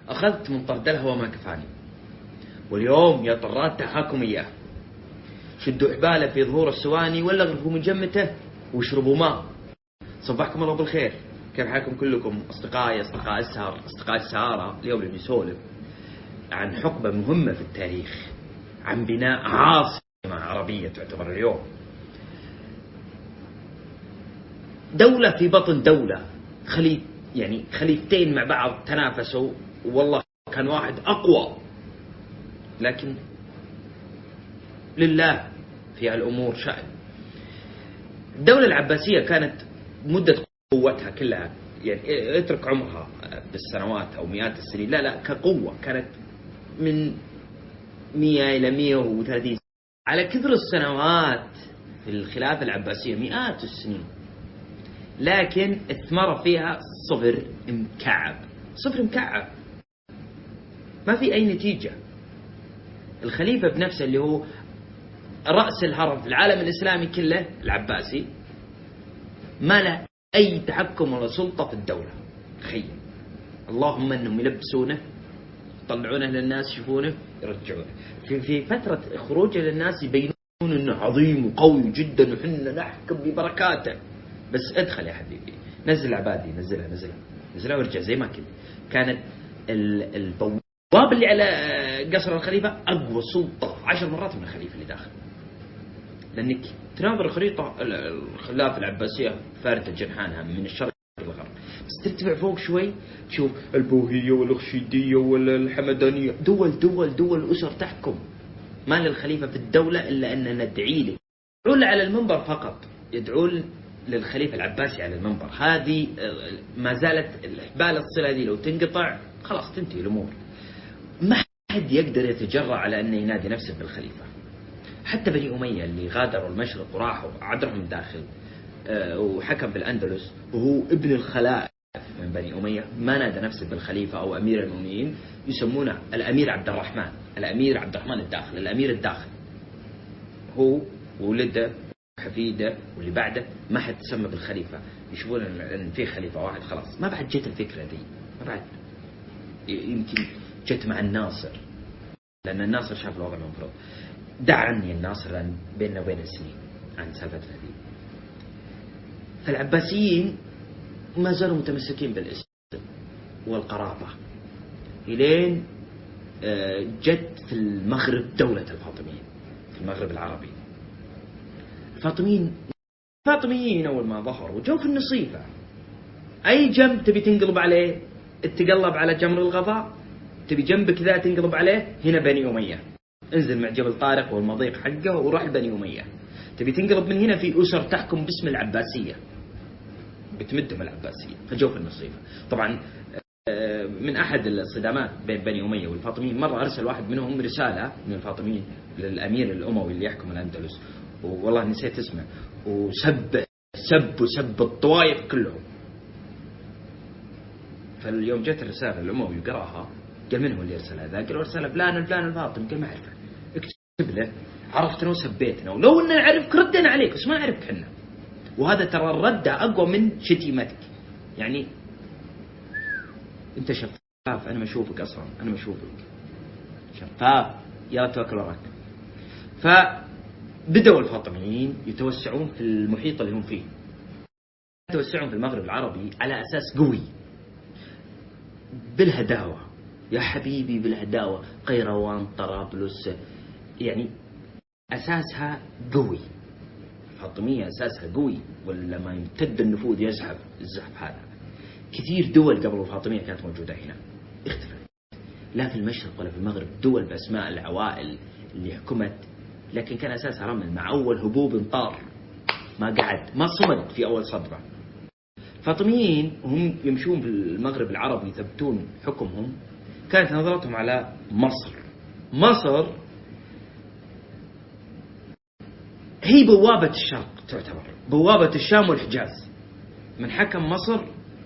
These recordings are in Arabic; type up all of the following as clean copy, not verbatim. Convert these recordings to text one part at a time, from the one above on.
أخذت من طرد الهوى ما كفاني، واليوم يا طراد تحاكم إياه. شدوا حباله في ظهور السواني ولا غرفوا من جمته واشربوا ماء. صبحكم الله بالخير، كيف حالكم كلكم أصدقائي أصدقاء السهر أصدقاء السهارة؟ اليوم بنسولف عن حقبة مهمة في التاريخ، عن بناء عاصمة عربية تعتبر اليوم دولة في بطن دولة، يعني خليفتين مع بعض تنافسوا، والله كان واحد أقوى، لكن لله في الأمور شأن. الدولة العباسية كانت مدة قوتها كلها، يعني اترك عمرها بالسنوات أو مئات السنين، لا كقوة كانت من 100 إلى 130 على كثر السنوات في الخلافة العباسية، مئات السنين، لكن الثمرة فيها صفر مكعب، ما في أي نتيجة. الخليفة بنفسه اللي هو رأس الهرم في العالم الإسلامي كله العباسي ما له أي تحكم ولا سلطة في الدولة. تخيل، اللهم أنهم يلبسونه يطلعونه للناس يشوفونه يرجعونه في فترة خروجه للناس يبينون أنه عظيم وقوي جدا وحنا نحكم ببركاته. بس ادخل يا حبيبي، نزل عبادي، نزلها وارجع زي ما كنت. كانت البواب اللي على قصر الخليفة أقوى سلطة 10 مرات من الخليفة اللي داخل، لأنك تناظر خريطة الخلافة العباسية فاردة جنحانها من الشرق للغرب، بس ترتفع فوق شوي تشوف البوهية والأخشيدية والحمدانية، دول أسر تحكم. ما للخليفة في الدولة إلا أن ندعي له، يدعون على المنبر فقط، يدعون للخليفة العباسي على المنبر. هذه ما زالت الحبال الصلة دي، لو تنقطع خلاص تنتهي الأمور. ما حد يقدر يتجرأ على أنه ينادي نفسه بالخليفة. حتى بني أمية اللي غادروا المشرق وراحوا عدرهم الداخل وحكم بالأندلس وهو ابن الخلائف من بني أمية، ما نادى نفسه بالخليفة أو أمير المؤمنين، يسمونه الأمير عبد الرحمن، الأمير عبد الرحمن الداخل، الأمير الداخل. هو وولده وحفيده واللي بعده ما حد تسمى بالخليفة، يشوفون أن في خليفة واحد خلاص. ما بعد جت الفكرة دي، ما بعد، يمكن جت مع الناصر، لأن الناصر شاف الوضع المفروض. دع عني الناصر لأن بيننا وبين السنين عن سالفة هذه. فالعباسيين ما زالوا متمسكين بالاسم والقرابة إلين جت في المغرب دولة الفاطميين في المغرب العربي. الفاطميين أول ما ظهروا جو في النصيفة، أي جنب تبي تنقلب عليه تقلب على جمر الغفا، تبي جنبك ذا تنقلب عليه هنا بني أمية، انزل مع جبل طارق والمضيق حقه وروح لبني أمية. تبي تنقلب من هنا في أسر تحكم باسم العباسية بتمدهم العباسية، فجو في النصيفة. طبعا من أحد الصدامات بين بني أمية والفاطميين، مرة أرسل واحد منهم رسالة من الفاطميين للأمير الأموي اللي يحكم الأندلس، والله نسيت اسمه، وسب الطوائف كلهم. فاليوم جت الرسالة الأموي وقراها، قال من هو اللي أرسل هذا؟ قال أرسل فلان الفاطمي. قال ما أعرفه، اكتب له عرفتنا وسبيتنا، ولو أننا نعرفك ردنا عليك بس ما نعرفك حنا. وهذا ترى الرد أقوى من شتيمتك، يعني أنت شفاف، أنا ما أشوفك أصلا، أنا ما أشوفك شفاف، يلا توكل وراك. فبدأوا الفاطميين يتوسعون في المحيط اللي هم فيه، يتوسعون في المغرب العربي على أساس قوي بالهداوة يا حبيبي، بالهداوة. قيروان، طرابلس، يعني أساسها قوي. الفاطمية أساسها قوي، ولا ما يمتد النفوذ يزحف الزحف هذا. كثير دول قبل الفاطمية كانت موجودة هنا، اختفت، لا في المشرق ولا في المغرب، دول بأسماء العوائل اللي حكمت، لكن كان أساسها رمل. مع أول هبوب طار، ما قعد، ما صمد في أول صدمة. الفاطميين هم يمشون في المغرب العربي يثبتون حكمهم، كانت نظرتهم على مصر هي بوابة الشرق، تعتبر بوابة الشام والحجاز. من حكم مصر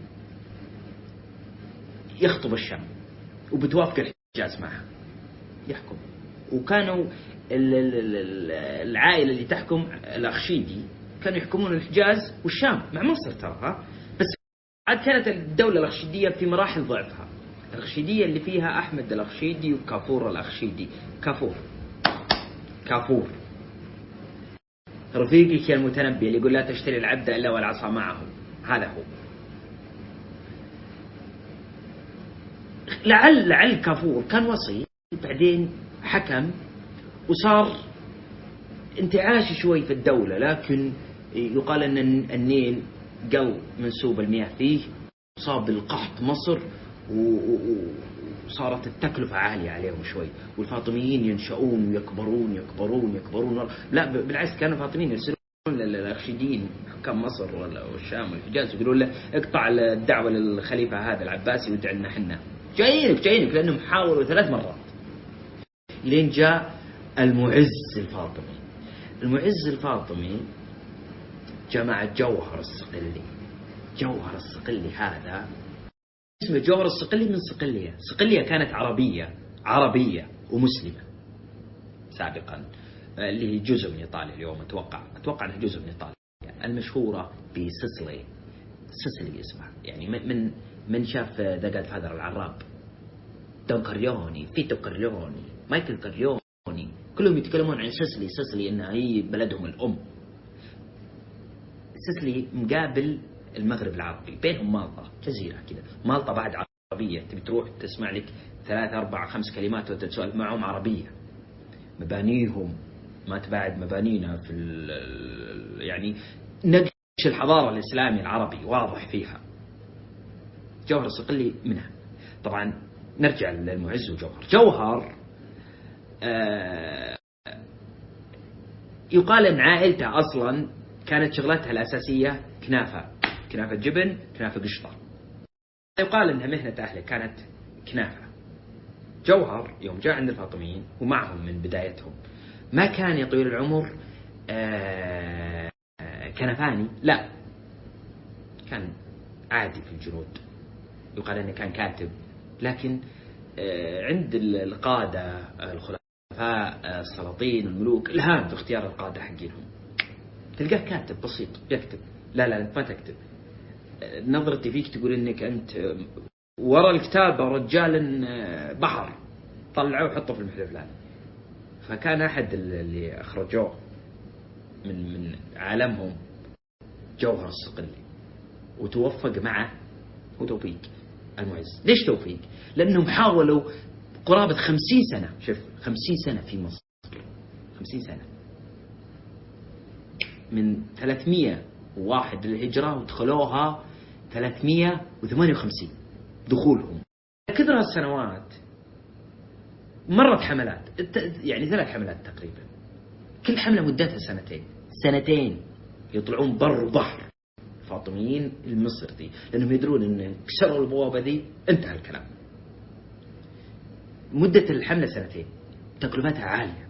يخطب الشام وبتوافق الحجاز معها يحكم. وكانوا العائلة اللي تحكم الأخشيدي كانوا يحكمون الحجاز والشام مع مصر ترى، بس عاد كانت الدولة الأخشيدية في مراحل ضعفها. الأخشيدية اللي فيها أحمد الأخشيدي وكافور الأخشيدي. كافور رفيقك يا المتنبي اللي يقول لا تشتري العبد إلا والعصا معه، هذا هو. لعل كافور كان وصي بعدين حكم وصار انتعاش شوي في الدولة، لكن يقال أن النيل قل منسوب المياه فيه، صاب القحط مصر وصارت التكلفة عالية عليهم شوي، والفاطميين ينشؤون ويكبرون يكبرون يكبرون. لا بالعكس، كانوا الفاطميين يرسلون للأخشيديين حكام مصر والشام والحجاز يقولون له اقطع الدعوة للخليفة هذا العباسي وادعي لنا حنا، جايينك لأنهم حاولوا 3 مرات لين جاء المعز الفاطمي. المعز الفاطمي جمع جوهر الصقلي. جوهر الصقلي هذا اسمه جوهر الصقلي من صقلية. صقلية كانت عربية ومسلمة سابقا، اللي هي جزء من إيطاليا اليوم. أتوقع أنها جزء من إيطاليا، المشهورة بسيسلي. سيسلي اسمها، يعني من شاف ذا جاد فادر العراب، دون كارليوني، فيتو كارليوني، مايكل كارليوني، كلهم يتكلمون عن سيسلي إنها هي بلدهم الأم. سيسلي مقابل المغرب العربي، بينهم مالطا، جزيرة كذا. مالطا بعد عربية، تبي تروح تسمع لك 3 4 5 كلمات وتتسولف معهم عربية. مبانيهم ما تباعد مبانينا في يعني نقش الحضارة الإسلامي العربي واضح فيها. جوهر الصقلي منها. طبعا نرجع للمعز وجوهر. جوهر يقال أن عائلته أصلا كانت شغلتها الأساسية كنافة جبن، كنافة قشطة. يقال أنها مهنة أهله كانت كنافة. جوهر يوم جاء عند الفاطميين ومعهم من بدايتهم ما كان يا طويل العمر كنفاني، لا، كان عادي في الجنود. يقال أنه كان كاتب، لكن عند القادة الخلفاء السلاطين الملوك الهام في اختيار القادة حقينهم. تلقاه كاتب بسيط يكتب. لا أنت ما تكتب. نظرتي فيك تقول إنك أنت وراء الكتابة رجال بحر، طلعوه وحطه في المحل الفلاني. فكان أحد اللي أخرجوه من عالمهم جوهر الصقلي، وتوفق معه وتوفيق المعز. ليش توفيق؟ لأنهم حاولوا قرابة 50 سنة. شوف 50 سنة في مصر، 50 سنة من 301 للهجرة ودخلوها 358 دخولهم. كثر السنوات مرت حملات، يعني 3 حملات تقريبا، كل حملة مدتها سنتين يطلعون بر وبحر الفاطميين المصر دي، لأنهم يدرون أن كسروا البوابة دي انتهى الكلام. مدة الحملة 2 تكلفتها عالية.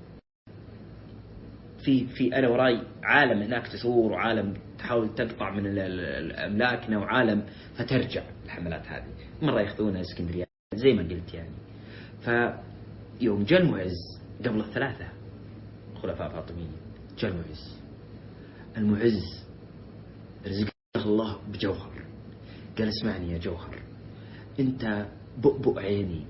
في أنا وراي عالم هناك تثور، وعالم تحاول تقطع من أملاكنا، وعالم فترجع الحملات هذه. مرة يأخذونها اسكندرية زي ما قلت يعني. فيوم جاء المعز قبل 3 خلفاء فاطميين، جاء المعز رزقه الله بجوهر. قال اسمعني يا جوهر، انت بؤبؤ عيني.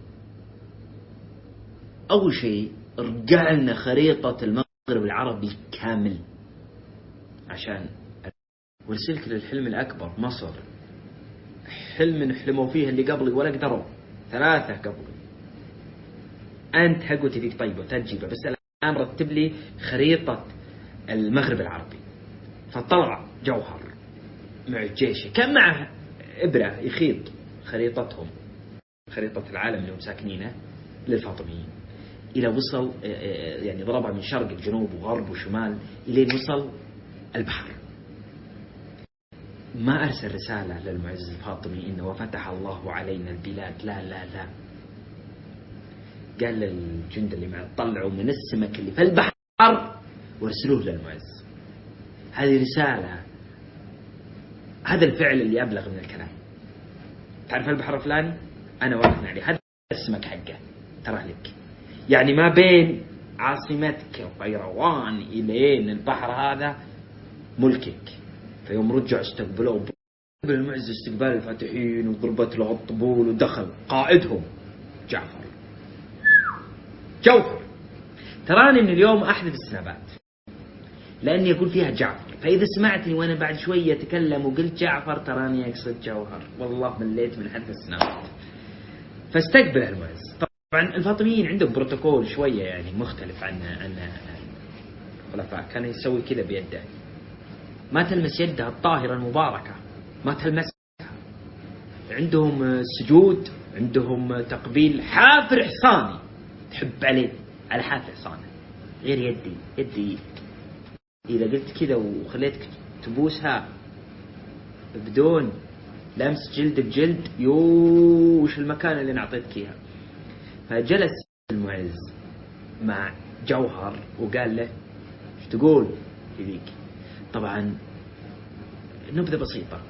اول شيء رجع لنا خريطة المغرب العربي كامل عشان ورسلك للحلم الأكبر مصر. حلم حلموا فيه اللي قبلي ولا قدروا، 3 قبلي. أنت حقوتي فيك طيبة تجيبه، بس الآن رتب لي خريطة المغرب العربي. فطلع جوهر مع جيشه، كان معه إبرة يخيط خريطتهم، خريطة العالم اللي هم ساكنينه للفاطميين، إلى وصل يعني ضربها من شرق الجنوب وغرب وشمال إلى وصل البحر. ما أرسل رسالة للمعز الفاطمي إنه وفتح الله علينا البلاد، لا قال للجند اللي معه طلعوا من السمك اللي في البحر وارسلوه للمعز. هذه رسالة، هذا الفعل اللي أبلغ من الكلام. تعرف البحر الفلاني أنا واقف عليه، هذا السمك حقه ترى لك. يعني ما بين عاصمتك قيروان إلين البحر هذا ملكك. فيوم رجعوا استقبلوه المعز استقبال الفاتحين وضربت له الطبول ودخل قائدهم جعفر جوهر. تراني من اليوم أحذف السنابات لأني أقول فيها جعفر، فإذا سمعتني وأنا بعد شوية أتكلم وقلت جعفر تراني أقصد جوهر، والله مليت من حذف السنابات. فاستقبل المعز. طبعا الفاطميين عندهم بروتوكول شوية يعني مختلف عن الخلفاء، كان يسوي كذا بيده، ما تلمس يدها الطاهرة المباركة، ما تلمسها. عندهم سجود، عندهم تقبيل حافر حصاني، تحب عليه على حافر حصانه، غير يدي إذا قلت كذا وخليتك تبوسها بدون لمس جلد بجلد، وش المكان اللي نعطيتك إياه. فجلس المعز مع جوهر وقال له ايش تقول في ذيك. طبعا نبذة بسيطة،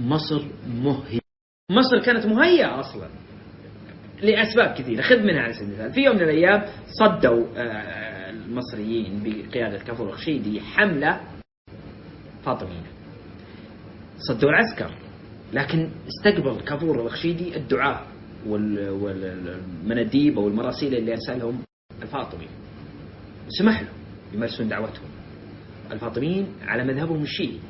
مصر كانت مهيئة أصلا لأسباب كثيرة، خذ منها على سبيل المثال. في يوم من الأيام صدوا المصريين بقيادة كافور الرخشيدي حملة فاطمية، صدوا العسكر، لكن استقبل كافور الرخشيدي الدعاة والمناديب أو المراسيل اللي أرسلهم الفاطمي، سمح لهم يمارسون دعوتهم. الفاطميين على مذهبهم الشيعي،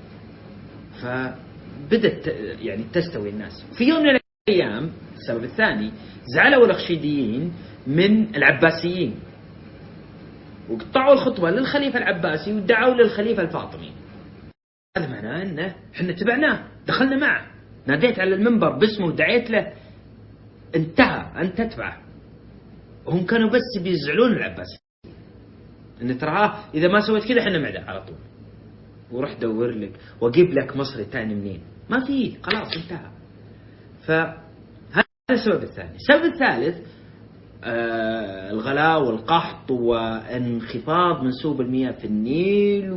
فبدت يعني تستوي الناس. في يوم من الأيام السبب الثاني، زعلوا الرخشيديين من العباسيين وقطعوا الخطبة للخليفة العباسي ودعوا للخليفة الفاطمي. هذا معناه أنه احنا تبعناه، دخلنا معه، ناديت على المنبر باسمه ودعيت له، انتهى أن تتبعه. وهم كانوا بس بيزعلون العباسي، ان تراه إذا ما سويت كذا احنا معده على طول، وروح دور لك واجيب لك مصري تاني منين، ما فيه، خلاص انتهى. فهذا السبب الثاني. السبب الثالث الغلاء والقحط وانخفاض منسوب المياه في النيل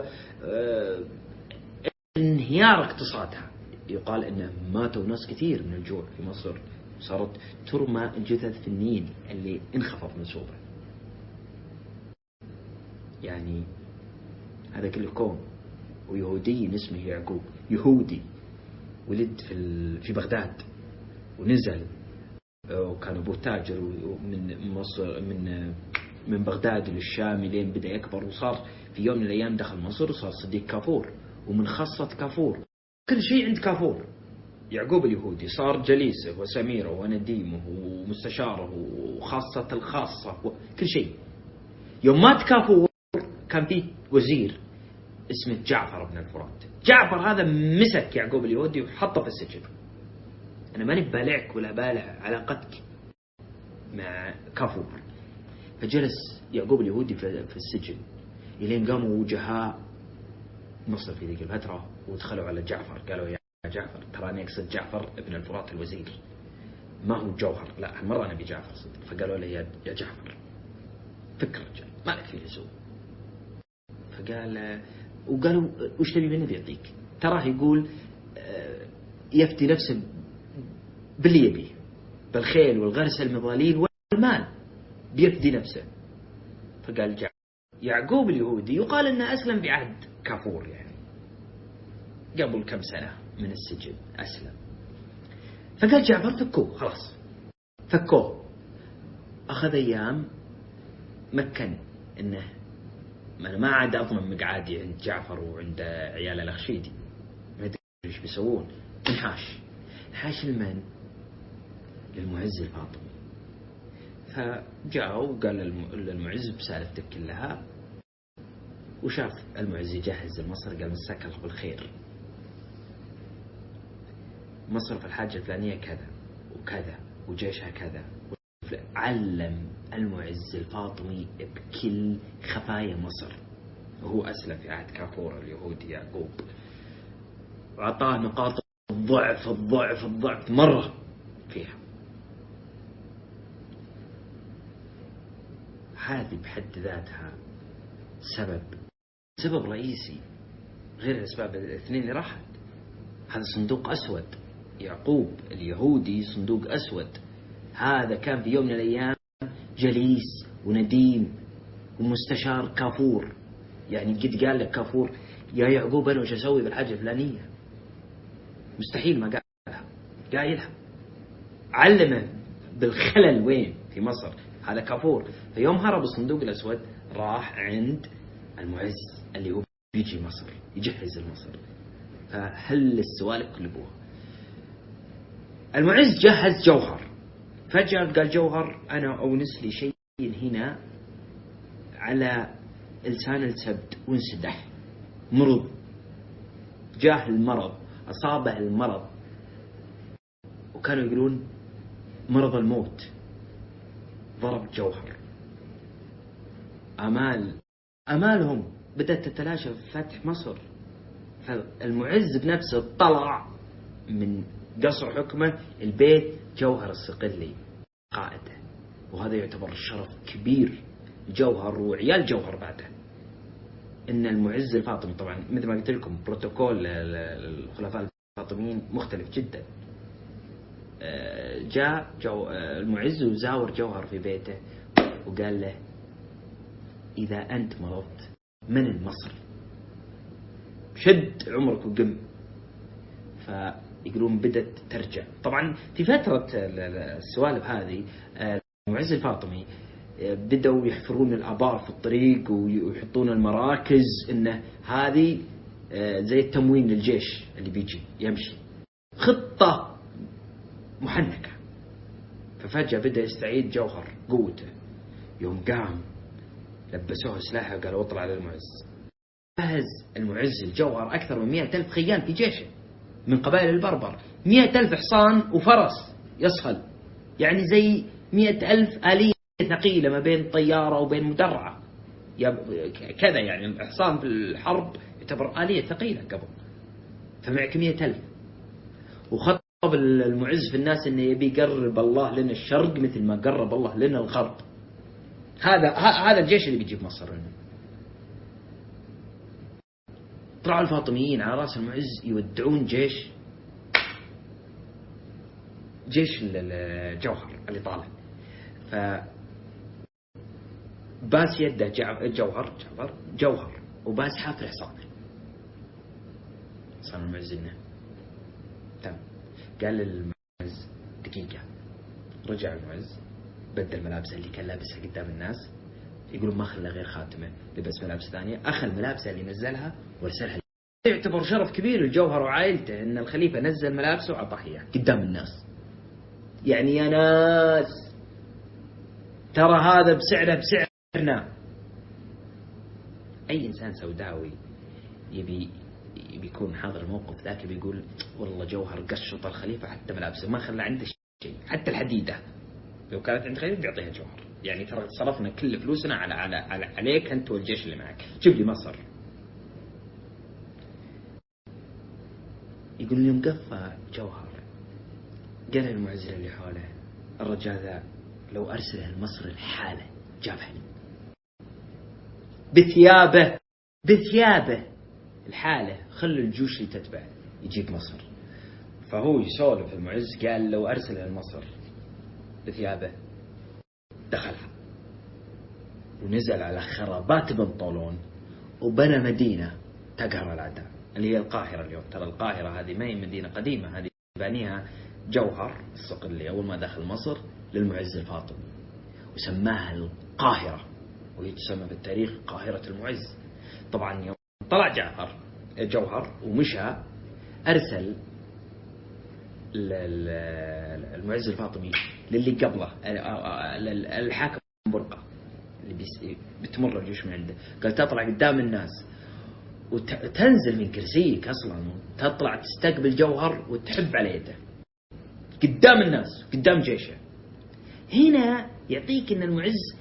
وانهيار اقتصادها. يقال أن ماتوا ناس كثير من الجوع في مصر، صارت ترمى الجثث في النيل اللي انخفض منسوبه. يعني هذا كل الكون. ويهودي اسمه يعقوب، يهودي، ولد في بغداد ونزل، وكان أبوه تاجر من مصر، من بغداد للشام لين بدأ يكبر، وصار في يوم من الأيام دخل مصر وصار صديق كافور ومن خاصة كافور، كل شيء عند كافور. يعقوب اليهودي صار جليسه وسميره ونديمه ومستشاره وخاصة الخاصة كل شيء. يوم مات كافور كان فيه وزير اسمه جعفر بن الفرات. جعفر هذا مسك يعقوب اليهودي وحطه في السجن. أنا ماني بالعك ولا بالع علاقتك مع كافور. فجلس يعقوب اليهودي في السجن إلين قاموا وجهاء مصر في ذيك الفترة ودخلوا على جعفر، قالوا يا جعفر تراني أقصد جعفر ابن الفرات الوزير، ما هو جوهر، لا المرة أنا بجعفر صدق. فقالوا له يا جعفر فكر رجال ما لك فيه لزوم. فقال وقالوا وش تبي مني بيعطيك؟ تراه يقول يفتي نفسه باللي يبيه، بالخيل والغرس المظاليل والمال بيفدي نفسه. فقال جعفر. يعقوب اليهودي يقال أنه أسلم بعهد كافور، يعني قبل كم سنة من السجن أسلم. فقال جعفر فكوه، خلاص فكوه. أخذ أيام مكن إنه أنا ما عاد أضمن مقعادي عند جعفر وعند عيال الأخشيدي، ما أدري إيش بيسوون. انحاش لمن؟ للمعز الفاطمي. فجاءوا وقال للمعز بسالفتك كلها، وشاف المعز يجهز المصر، قال مساك الله بالخير، مصر في الحاجة الفلانية كذا وكذا وجيشها كذا. علم المعز الفاطمي بكل خفايا مصر، وهو أسلم في عهد كافور اليهودي يعقوب، وعطاه نقاط الضعف مرة فيها. هذه بحد ذاتها سبب رئيسي غير الأسباب الاثنين اللي راحت. هذا صندوق أسود، يعقوب اليهودي صندوق أسود. هذا كان في يوم من الأيام جليس ونديم ومستشار كافور، يعني قد قال لك كافور يا يعقوب أنا وش أسوي بالحاجة الفلانية، مستحيل ما قالها، قايلها، علمه بالخلل وين في مصر، هذا كافور. فيوم هرب الصندوق الأسود راح عند المعز اللي هو بيجي مصر يجهز مصر. فهل السوالف كلبوها. المعز جهز جوهر، فجأة قال جوهر أنا أونس لي شيء هنا على لسان السبت وانسدح، مرض، جاه المرض، أصابه المرض، وكانوا يقولون مرض الموت. ضرب جوهر، أمالهم بدأت تتلاشى في فتح مصر. فالمعز بنفسه طلع من قصر حكمه البيت جوهر الصقلي قائده، وهذا يعتبر شرف كبير جوهر وعيال جوهر بعده. إن المعز الفاطمي طبعا مثل ما قلت لكم بروتوكول الخلفاء الفاطميين مختلف جدا. جاء المعز وزاور جوهر في بيته وقال له إذا أنت مرضت من المصر شد عمرك وقم. فيقولون بدت ترجع. طبعا في فترة السوالف هذه المعز الفاطمي بدأوا يحفرون الآبار في الطريق ويحطون المراكز، إنه هذه زي التموين للجيش اللي بيجي يمشي، خطة محنكة. ففجأة بدأ يستعيد جوهر قوته. يوم قام لبسوه سلاحه وقالوا اطلع على المعز. فهز المعز الجوهر أكثر من 100,000 خيال في جيشه من قبائل البربر، 100,000 حصان وفرس يصهل، يعني زي 100,000 آلية ثقيلة ما بين طيارة وبين مدرعة كذا. يعني الحصان في الحرب يعتبر آلية ثقيلة قبل. فمعك 100,000. وخطب المعز في الناس إنه يبي يقرب الله لنا الشرق مثل ما قرب الله لنا الغرب. هذا الجيش اللي بيجيب مصر لنا. طلعوا الفاطميين على رأس المعز يودعون جيش الجوهر اللي طالع. باس يده جوهر وباس حافر حصانه. صار المعز إنه تم. قال للمعز دقيقة. رجع المعز بدل ملابسه اللي كان لابسها قدام الناس، يقولون ما خلى غير خاتمه، لبس ملابس ثانية، أخذ ملابسه اللي نزلها ورسلها. يعتبر شرف كبير للجوهر وعائلته إن الخليفة نزل ملابسه وعطاه إياه قدام الناس. يعني يا ناس ترى هذا بسعرنا. أي إنسان سوداوي يبي يكون حاضر الموقف ذاك بيقول والله جوهر قشط الخليفة حتى ملابسه ما خلى عنده شيء، حتى الحديدة لو كانت عند خليفة بيعطيها جوهر. يعني ترى صرفنا كل فلوسنا عليك أنت والجيش اللي معك، جيب لي مصر. يقول لي مقفى جوهر قال المعز اللي حوله الرجال ذا لو أرسله لمصر الحالة جابها لي بثيابه الحالة، خلوا الجيوش اللي تتبع يجيب مصر. فهو يسولف المعز قال لو أرسله لمصر بثيابه دخلها ونزل على خرابات بن طولون وبنى مدينة تقهر الأعداء اللي هي القاهرة اليوم. ترى القاهرة هذه ما هي مدينة قديمة، هذه بانيها جوهر الصقلي أول ما دخل مصر للمعز الفاطمي وسماها القاهرة، وهي تسمى في التاريخ قاهرة المعز. طبعا يوم طلع جوهر ومشى أرسل المعز الفاطمي للي قبله الحاكم برقة اللي بتمر الجيوش من عنده، قال تطلع قدام الناس وتنزل من كرسيك أصلا وتطلع تستقبل جوهر وتحب على يده قدام الناس قدام جيشه. هنا يعطيك أن المعز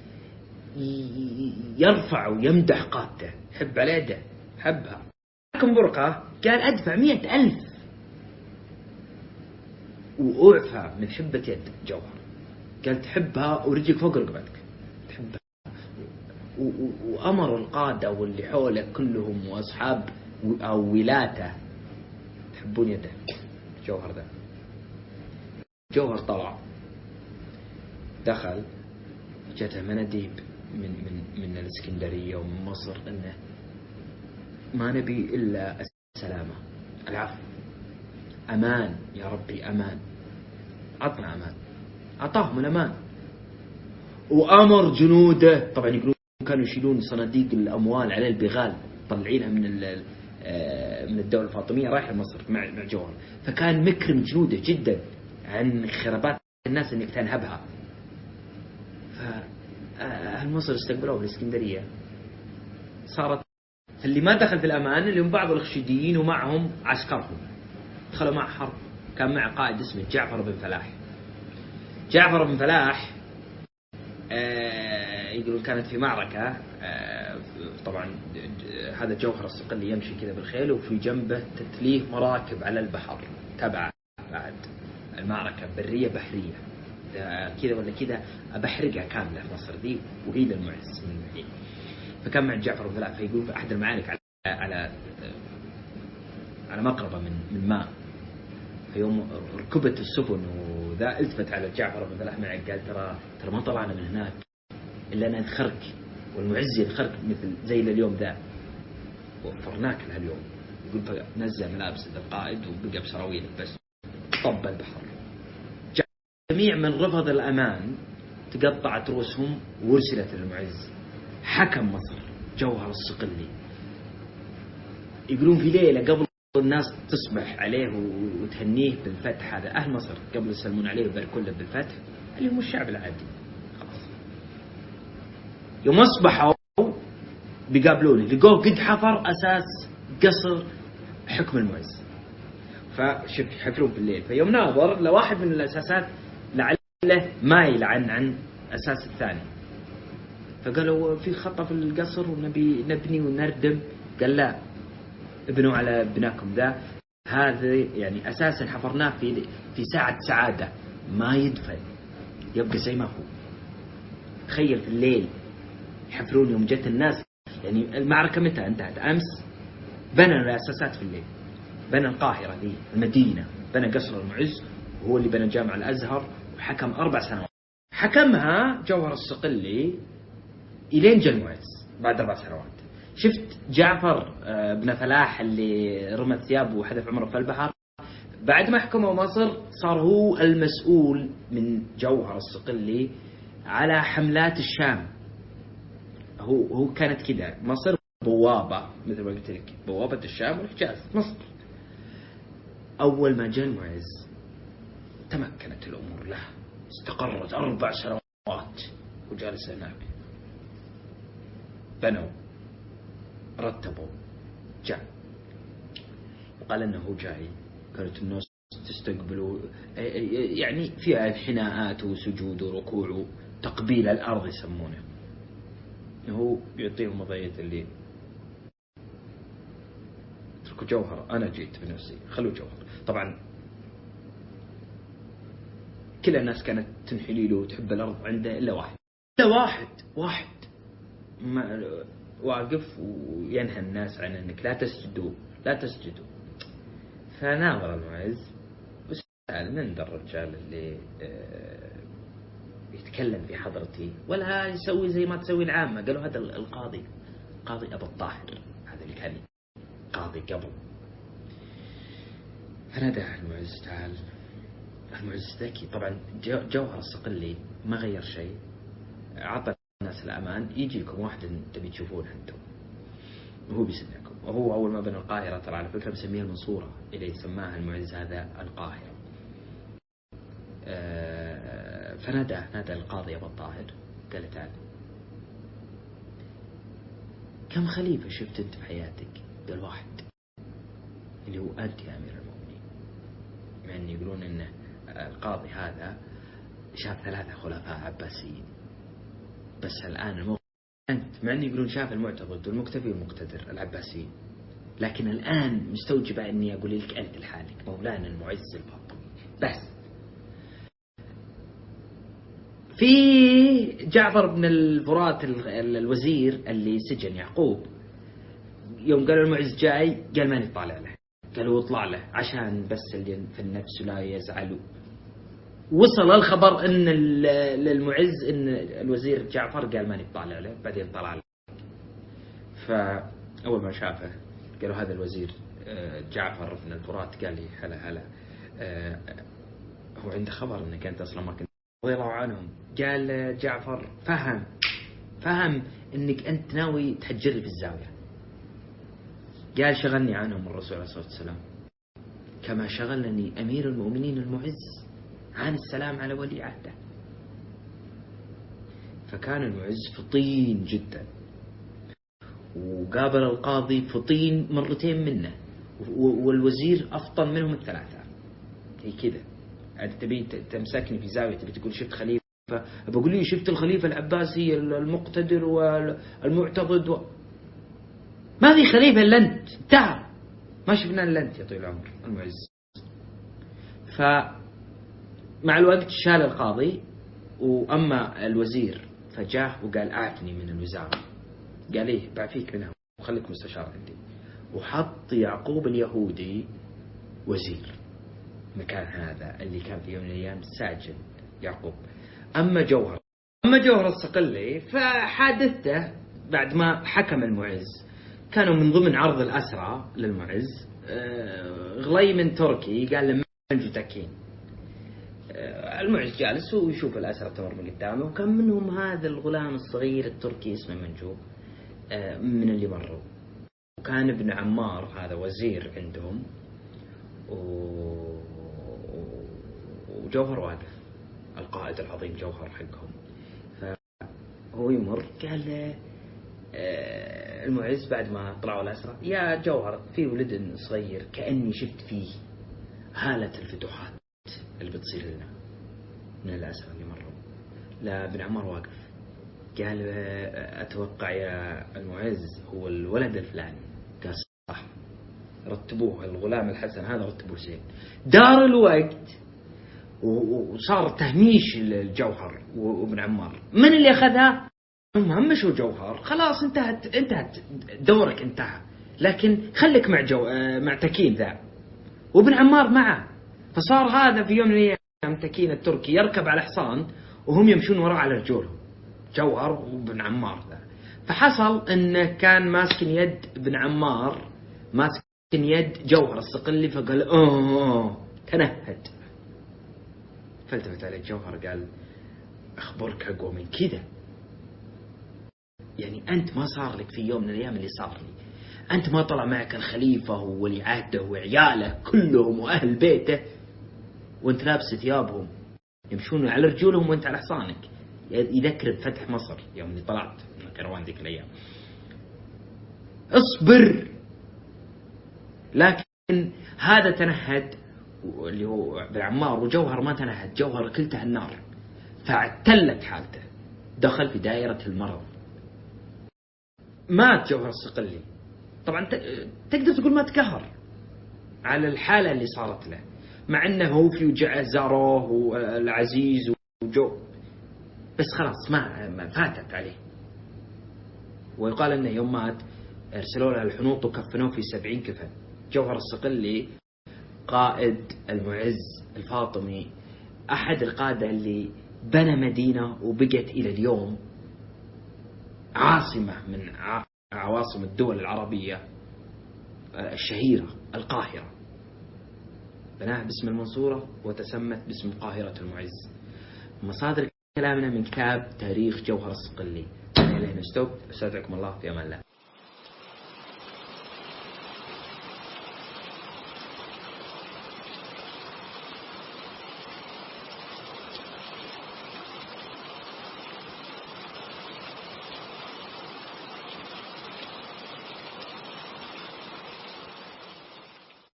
يرفع ويمدح قادته، حب على يده حبها. حكم برقة قال أدفع 100,000 وأعفى من حبة يد جوهر. قال تحبها ورجلك فوق رقبتك تحبها. وأمر القادة واللي حوله كلهم وأصحاب أو ولاته تحبون يده جوهر ذا. جوهر طلع دخل جاته مناديب من الإسكندرية ومن مصر إنه ما نبي إلا السلامة العفو أمان يا ربي أمان، عطنا أمان، أعطاهم الأمان. وأمر جنوده، طبعا يقولون كانوا يشيلون صناديق الأموال على البغال طلعينها من الدولة الفاطمية رايح لمصر مع جوهر، فكان مكرم جنوده جدا عن خرابات الناس انك تنهبها. فأهل مصر استقبلوه بالإسكندرية، صارت اللي ما دخل في الأمان اللي هم بعض الخشيديين ومعهم عسكرهم دخلوا مع حرب. كان مع قائد اسمه جعفر بن فلاح. جعفر بن فلاح يقولون كانت في معركة، طبعا هذا جوهر الصقلي يمشي كذا بالخيل وفي جنبه تتليه مراكب على البحر تبع بعد المعركة برية بحرية كذا ولا كذا، بحرقها كاملة في مصر ذي وهي للمعز من الحين. فكان مع جعفر بن فلاح، فيقول في أحد المعارك على مقربة من ماء، في يوم ركبت السفن وذا التفت على جعفر بن فلاح معه قال ترى ما طلعنا من هناك إلا أن أدخرك والمعز يدخرك مثل زي اليوم ذا وفرناك لهاليوم. يقول فنزل ملابس القائد وبقى بسراويل بس طب البحر. جميع من رفض الأمان تقطعت رؤوسهم وارسلت للمعز. حكم مصر جوهر الصقلي. يقولون في ليلة قبل الناس تصبح عليه وتهنيه بالفتح، هذا أهل مصر قبل يسلمون عليه ويباركون له بالفتح اللي هم الشعب العادي، خلاص يوم أصبحوا بيقابلونه لقوه قد حفر أساس قصر حكم المعز. فشوف يحفرون بالليل، فيوم ناظر لواحد من الأساسات لعله مايل عن أساس الثاني، فقالوا في خطأ في القصر ونبي نبني ونردم. قال لا، ابنوا على بناكم ذا، هذا يعني أساسا حفرناه في ساعة سعادة ما يدفن يبقى زي ما هو. تخيل في الليل يحفرون يوم جت الناس، يعني المعركة متى انتهت؟ أمس بنى الأساسات في الليل، بنى القاهرة دي المدينة، بنى قصر المعز وهو اللي بنى جامع الأزهر وحكم 4 سنوات. حكمها جوهر الصقلي إلين جاء المعز بعد 4 سنوات. شفت جعفر بن فلاح اللي رمى ثيابه وحذف عمره في البحر، بعد ما حكمه مصر صار هو المسؤول من جوهر الصقلي على حملات الشام. هو كانت كذا مصر بوابة، مثل ما قلت لك بوابة الشام والحجاز مصر. أول ما جاء المعز تمكنت الأمور له، استقرت 4 سنوات وجالس هناك، بنوا رتبوا جاء وقال انه جاي. كانت الناس تستقبلوا يعني فيها حناءات وسجود وركوع وتقبيل الارض يسمونه. هو يعطيهم وضعية اللي اتركوا جوهر، انا جيت بنفسي خلوا جوهر. طبعا كل الناس كانت تنحني له وتحب الارض عنده الا واحد ما واقف وينهى الناس عن انك لا تسجدوا. فناظر المعز وسأل من ذا الرجال اللي يتكلم في حضرتي ولا يسوي زي ما تسوي العامة. قالوا هذا القاضي أبو الطاهر، هذا اللي كان قاضي قبل. فنادى المعز تعال. المعز ذكي طبعا، جوهر الصقلي ما غير شيء، عطى الناس الأمان. يجيكم واحد تبي تشوفونه أنتم وهو بيسمعكم. وهو أول ما بنى القاهرة ترى على فكرة مسميها المنصورة، اللي سماها المعز هذا القاهرة. فنادى القاضي أبو الطاهر قال تعال، كم خليفة شفت أنت في حياتك؟ قال واحد، اللي هو أنت يا أمير المؤمنين. مع أن يقولون أن القاضي هذا شاف 3 خلفاء عباسيين، بس الآن الموقف أنت، مع أن يقولون شاف المعتضد والمكتفي والمقتدر العباسيين، لكن الآن مستوجبة أني أقول لك أنت لحالك مولانا المعز الفاطمي. بس في جعفر بن الفرات الوزير اللي سجن يعقوب، يوم قالوا المعز جاي قال ماني طالع له، قالوا اطلع له عشان بس اللي في النفس لا يزعلوا. وصل الخبر ان للمعز ان الوزير جعفر قال ماني طالع له، بعدين طلع له. فاول ما شافه قالوا هذا الوزير جعفر بن الفرات قال لي هلا هو عنده خبر انك انت اصلا ما كنت رضي الله عنهم. قال جعفر فهم انك انت ناوي تحجر لي في الزاويه. قال شغلني عنهم الرسول عليه الصلاه والسلام كما شغلني امير المؤمنين المعز عن السلام على ولي عهده. فكان المعز فطين جدا، وقابل القاضي فطين مرتين منه، والوزير أفطن منهم الثلاثة. هي كذا، أنت تبي تمسكني في زاوية تبي تقول شفت خليفة، بقول لي شفت الخليفة العباسي المقتدر والمعتقد ما في خليفة إلا أنت، انتهى، ما شفنا إلا أنت يا طويل العمر المعز. فمع الوقت شال القاضي، وأما الوزير فجاه وقال أعفني من الوزارة. قال إيه بعفيك منها وخليك مستشار عندي، وحط يعقوب اليهودي وزير مكان هذا اللي كان في يوم من الأيام ساجن يعقوب. أما جوهر الصقلي فحادثته بعد ما حكم المعز، كانوا من ضمن عرض الأسرى للمعز غليمن تركي قال له منجو تكين. المعز جالس ويشوف الأسرى تمر من قدامه، وكان منهم هذا الغلام الصغير التركي اسمه منجو من اللي مروا. وكان ابن عمار هذا وزير عندهم، وجوهر واقف القائد العظيم جوهر حقهم. فهو يمر قال المعز بعد ما طلعوا الأسرى يا جوهر في ولد صغير كأني شفت فيه هالة الفتوحات اللي بتصير لنا من الأسرى اللي مروا. لا ابن عمار واقف قال أتوقع يا المعز هو الولد الفلاني. قال صح، رتبوه الغلام الحسن هذا رتبوه زين. دار الوقت وصار تهميش الجوهر وابن عمار. من اللي أخذها؟ مهمشوا جوهر، خلاص انتهت دورك انتهى، لكن خليك مع تكين ذا، وابن عمار معه. فصار هذا في يوم من الأيام تكين التركي يركب على حصان وهم يمشون وراء على رجولهم جوهر وابن عمار ذا. فحصل انه كان ماسك يد ابن عمار ماسك يد جوهر الصقلي، فقال تنهد. فالتفت عليه جوهر قال اخبرك اقوى من كذا، يعني انت ما صار لك في يوم من الايام اللي صار لي، انت ما طلع معك الخليفة وولي عهده وعياله كلهم واهل بيته وانت لابس ثيابهم يمشون على رجولهم وانت على حصانك. يذكر بفتح مصر يوم اللي طلعت من الكروان ذيك الايام. اصبر. لكن هذا تنهد اللي هو ابن عمار، وجوهر ما تنهد، جوهر كلته النار، فاعتلت حالته، دخل في دائرة المرض. مات جوهر الصقلي. طبعا تقدر تقول ما تقهر على الحالة اللي صارت له، مع انه هو في وجعه زاروه والعزيز وجو، بس خلاص ما فاتت عليه. ويقال انه يوم مات ارسلوا له الحنوط وكفنوه في 70 كفن. جوهر الصقلي قائد المعز الفاطمي، احد القادة اللي بنى مدينة وبقت الى اليوم عاصمة من عواصم الدول العربية الشهيرة، القاهرة. بناها باسم المنصورة وتسمت باسم قاهرة المعز. مصادر كلامنا من كتاب تاريخ جوهر الصقلي. إلينا نستوب. أستودعكم الله في أمان الله.